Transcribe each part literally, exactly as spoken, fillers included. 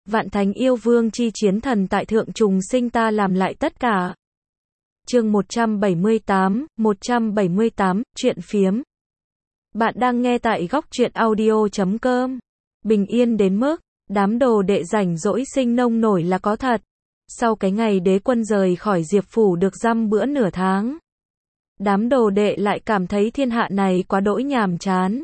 Vạn thánh yêu vương chi chiến thần tại thượng trùng sinh ta làm lại tất cả. Chương một trăm bảy mươi tám, một trăm bảy mươi tám, truyện phiếm. Bạn đang nghe tại góc truyện audio chấm com. Bình yên đến mức, đám đồ đệ rảnh rỗi sinh nông nổi là có thật. Sau cái ngày đế quân rời khỏi Diệp Phủ được dăm bữa nửa tháng, đám đồ đệ lại cảm thấy thiên hạ này quá đỗi nhàm chán.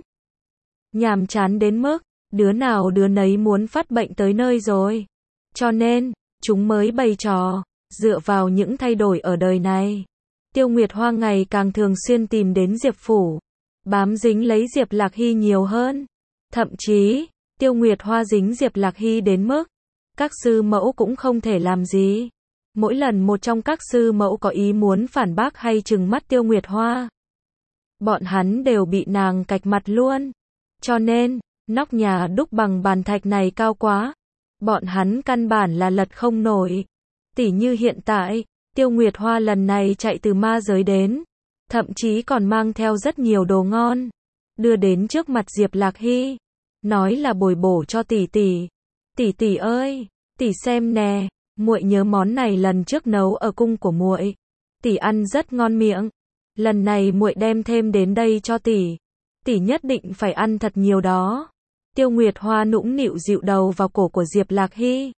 Nhàm chán đến mức, đứa nào đứa nấy muốn phát bệnh tới nơi rồi. Cho nên, chúng mới bày trò, dựa vào những thay đổi ở đời này. Tiêu Nguyệt Hoa ngày càng thường xuyên tìm đến Diệp Phủ, bám dính lấy Diệp Lạc Hy nhiều hơn. Thậm chí, Tiêu Nguyệt Hoa dính Diệp Lạc Hy đến mức, các sư mẫu cũng không thể làm gì. Mỗi lần một trong các sư mẫu có ý muốn phản bác hay trừng mắt Tiêu Nguyệt Hoa, bọn hắn đều bị nàng cạch mặt luôn. Cho nên, nóc nhà đúc bằng bàn thạch này cao quá, bọn hắn căn bản là lật không nổi. Tỉ như hiện tại, Tiêu Nguyệt Hoa lần này chạy từ ma giới đến, thậm chí còn mang theo rất nhiều đồ ngon, đưa đến trước mặt Diệp Lạc Hy, nói là bồi bổ cho tỷ tỷ. Tỷ tỷ ơi, tỷ xem nè, muội nhớ món này lần trước nấu ở cung của muội, tỷ ăn rất ngon miệng, lần này muội đem thêm đến đây cho tỷ, tỷ nhất định phải ăn thật nhiều đó. Tiêu Nguyệt Hoa nũng nịu dịu đầu vào cổ của Diệp Lạc Hy,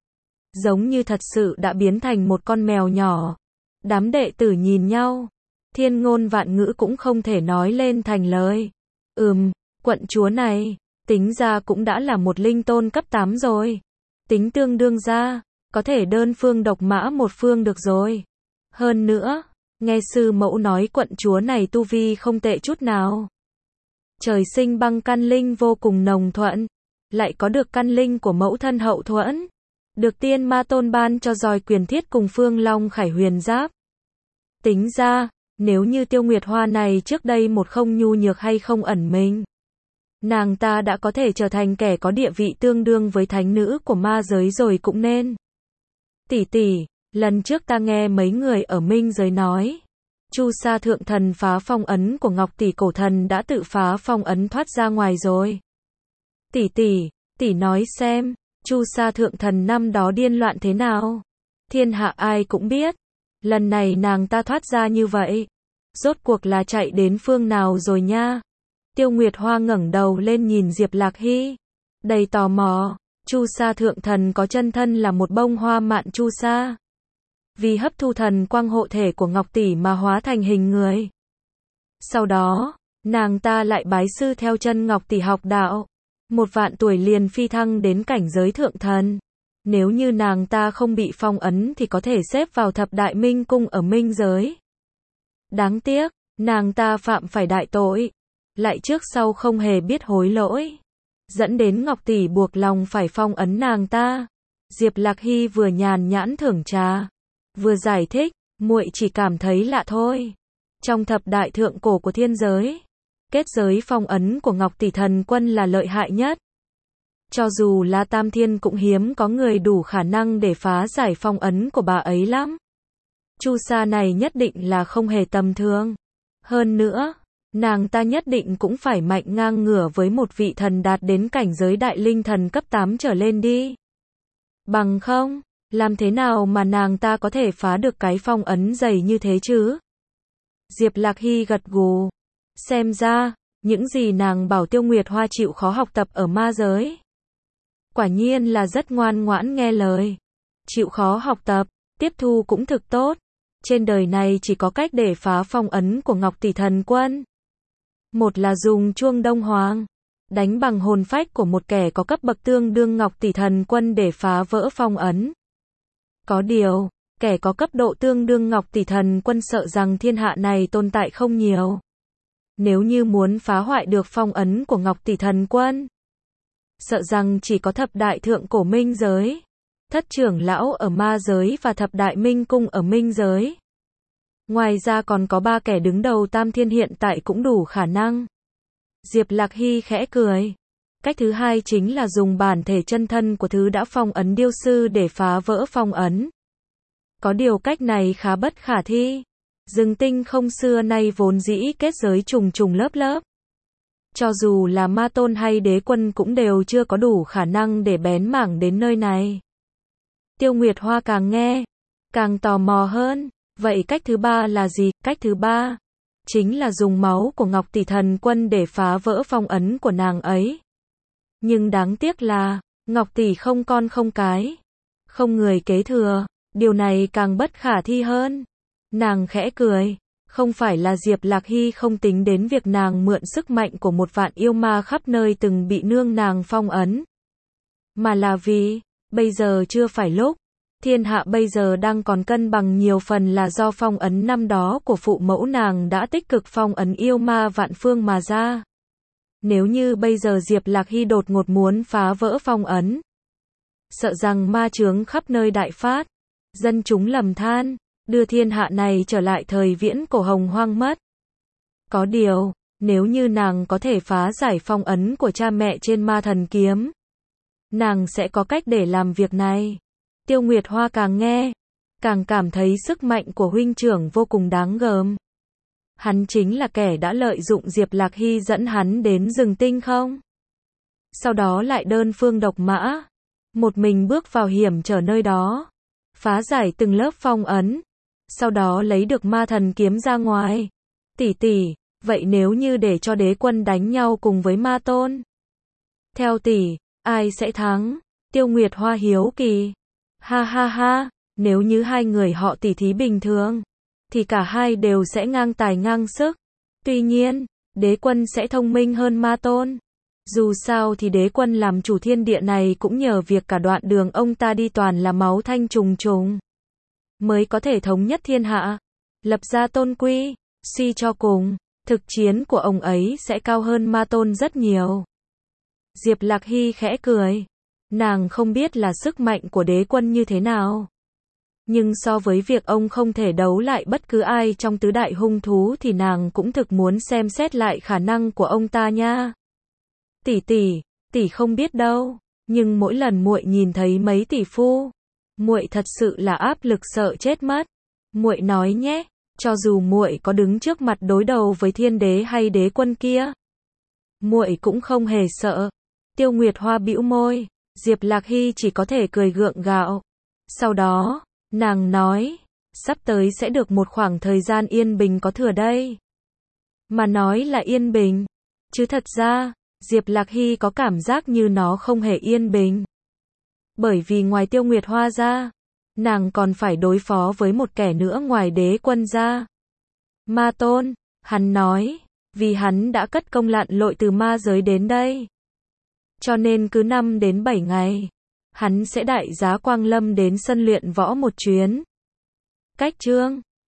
giống như thật sự đã biến thành một con mèo nhỏ. Đám đệ tử nhìn nhau, thiên ngôn vạn ngữ cũng không thể nói lên thành lời. Ừm, quận chúa này, tính ra cũng đã là một linh tôn cấp tám rồi. Tính tương đương ra, có thể đơn phương độc mã một phương được rồi. Hơn nữa, nghe sư mẫu nói quận chúa này tu vi không tệ chút nào. Trời sinh băng căn linh vô cùng nồng thuận, lại có được căn linh của mẫu thân hậu thuẫn, được tiên ma tôn ban cho roi quyền thiết cùng phương long khải huyền giáp. Tính ra, nếu như Tiêu Nguyệt Hoa này trước đây một không nhu nhược hay không ẩn mình, nàng ta đã có thể trở thành kẻ có địa vị tương đương với thánh nữ của ma giới rồi cũng nên. Tỷ tỷ, lần trước ta nghe mấy người ở minh giới nói, Chu Sa thượng thần phá phong ấn của Ngọc tỷ cổ thần đã tự phá phong ấn thoát ra ngoài rồi. Tỷ tỷ, tỷ nói xem, Chu Sa thượng thần năm đó điên loạn thế nào? Thiên hạ ai cũng biết, lần này nàng ta thoát ra như vậy, rốt cuộc là chạy đến phương nào rồi nha? Tiêu Nguyệt Hoa ngẩng đầu lên nhìn Diệp Lạc Hy, đầy tò mò. Chu Sa thượng thần có chân thân là một bông hoa mạn chu sa, vì hấp thu thần quang hộ thể của Ngọc tỷ mà hóa thành hình người. Sau đó, nàng ta lại bái sư theo chân Ngọc tỷ học đạo, một vạn tuổi liền phi thăng đến cảnh giới thượng thần. Nếu như nàng ta không bị phong ấn thì có thể xếp vào thập đại minh cung ở minh giới. Đáng tiếc, nàng ta phạm phải đại tội, lại trước sau không hề biết hối lỗi, dẫn đến Ngọc tỷ buộc lòng phải phong ấn nàng ta. Diệp Lạc Hy vừa nhàn nhãn thưởng trà, vừa giải thích, muội chỉ cảm thấy lạ thôi. Trong thập đại thượng cổ của thiên giới, kết giới phong ấn của Ngọc tỷ thần quân là lợi hại nhất. Cho dù là tam thiên cũng hiếm có người đủ khả năng để phá giải phong ấn của bà ấy lắm. Chu Sa này nhất định là không hề tầm thường. Hơn nữa, nàng ta nhất định cũng phải mạnh ngang ngửa với một vị thần đạt đến cảnh giới đại linh thần cấp tám trở lên đi. Bằng không, làm thế nào mà nàng ta có thể phá được cái phong ấn dày như thế chứ? Diệp Lạc Hy gật gù. Xem ra, những gì nàng bảo Tiêu Nguyệt Hoa chịu khó học tập ở ma giới, quả nhiên là rất ngoan ngoãn nghe lời. Chịu khó học tập, tiếp thu cũng thực tốt. Trên đời này chỉ có cách để phá phong ấn của Ngọc tỷ thần quân. Một là dùng chuông Đông Hoàng, đánh bằng hồn phách của một kẻ có cấp bậc tương đương Ngọc tỷ thần quân để phá vỡ phong ấn. Có điều, kẻ có cấp độ tương đương Ngọc tỷ thần quân sợ rằng thiên hạ này tồn tại không nhiều. Nếu như muốn phá hoại được phong ấn của Ngọc tỷ thần quân, sợ rằng chỉ có thập đại thượng cổ minh giới, thất trưởng lão ở ma giới và thập đại minh cung ở minh giới. Ngoài ra còn có ba kẻ đứng đầu tam thiên hiện tại cũng đủ khả năng. Diệp Lạc Hy khẽ cười. Cách thứ hai chính là dùng bản thể chân thân của thứ đã phong ấn điêu sư để phá vỡ phong ấn. Có điều cách này khá bất khả thi. Rừng tinh không xưa nay vốn dĩ kết giới trùng trùng lớp lớp. Cho dù là ma tôn hay đế quân cũng đều chưa có đủ khả năng để bén mảng đến nơi này. Tiêu Nguyệt Hoa càng nghe, càng tò mò hơn. Vậy cách thứ ba là gì? Cách thứ ba chính là dùng máu của Ngọc Tỷ Thần Quân để phá vỡ phong ấn của nàng ấy. Nhưng đáng tiếc là, Ngọc Tỷ không con không cái, không người kế thừa, điều này càng bất khả thi hơn. Nàng khẽ cười, không phải là Diệp Lạc Hy không tính đến việc nàng mượn sức mạnh của một vạn yêu ma khắp nơi từng bị nương nàng phong ấn, mà là vì, bây giờ chưa phải lúc. Thiên hạ bây giờ đang còn cân bằng nhiều phần là do phong ấn năm đó của phụ mẫu nàng đã tích cực phong ấn yêu ma vạn phương mà ra. Nếu như bây giờ Diệp Lạc Hy đột ngột muốn phá vỡ phong ấn, sợ rằng ma chướng khắp nơi đại phát, dân chúng lầm than, đưa thiên hạ này trở lại thời viễn cổ hồng hoang mất. Có điều, nếu như nàng có thể phá giải phong ấn của cha mẹ trên ma thần kiếm, nàng sẽ có cách để làm việc này. Tiêu Nguyệt Hoa càng nghe, càng cảm thấy sức mạnh của huynh trưởng vô cùng đáng gờm. Hắn chính là kẻ đã lợi dụng Diệp Lạc Hy dẫn hắn đến rừng tinh không? Sau đó lại đơn phương độc mã, một mình bước vào hiểm trở nơi đó, phá giải từng lớp phong ấn, sau đó lấy được ma thần kiếm ra ngoài. Tỷ tỷ, vậy nếu như để cho đế quân đánh nhau cùng với ma tôn, theo tỷ, ai sẽ thắng? Tiêu Nguyệt Hoa hiếu kỳ. Ha ha ha, nếu như hai người họ tỉ thí bình thường, thì cả hai đều sẽ ngang tài ngang sức. Tuy nhiên, đế quân sẽ thông minh hơn ma tôn. Dù sao thì đế quân làm chủ thiên địa này cũng nhờ việc cả đoạn đường ông ta đi toàn là máu thanh trùng trùng, mới có thể thống nhất thiên hạ, lập ra tôn quy. Suy cho cùng, thực chiến của ông ấy sẽ cao hơn ma tôn rất nhiều. Diệp Lạc Hy khẽ cười. Nàng không biết là sức mạnh của đế quân như thế nào, nhưng so với việc ông không thể đấu lại bất cứ ai trong tứ đại hung thú thì nàng cũng thực muốn xem xét lại khả năng của ông ta nha. Tỷ tỷ, tỷ không biết đâu, nhưng mỗi lần muội nhìn thấy mấy tỷ phu, muội thật sự là áp lực sợ chết mất. Muội nói nhé, cho dù muội có đứng trước mặt đối đầu với thiên đế hay đế quân kia, muội cũng không hề sợ. Tiêu Nguyệt Hoa bĩu môi. Diệp Lạc Hy chỉ có thể cười gượng gạo. Sau đó, nàng nói, sắp tới sẽ được một khoảng thời gian yên bình có thừa đây. Mà nói là yên bình, chứ thật ra, Diệp Lạc Hy có cảm giác như nó không hề yên bình. Bởi vì ngoài Tiêu Nguyệt Hoa ra, nàng còn phải đối phó với một kẻ nữa ngoài đế quân ra. Ma tôn, hắn nói, vì hắn đã cất công lặn lội từ ma giới đến đây, cho nên cứ năm đến bảy ngày, hắn sẽ đại giá quang lâm đến sân luyện võ một chuyến. Cách chương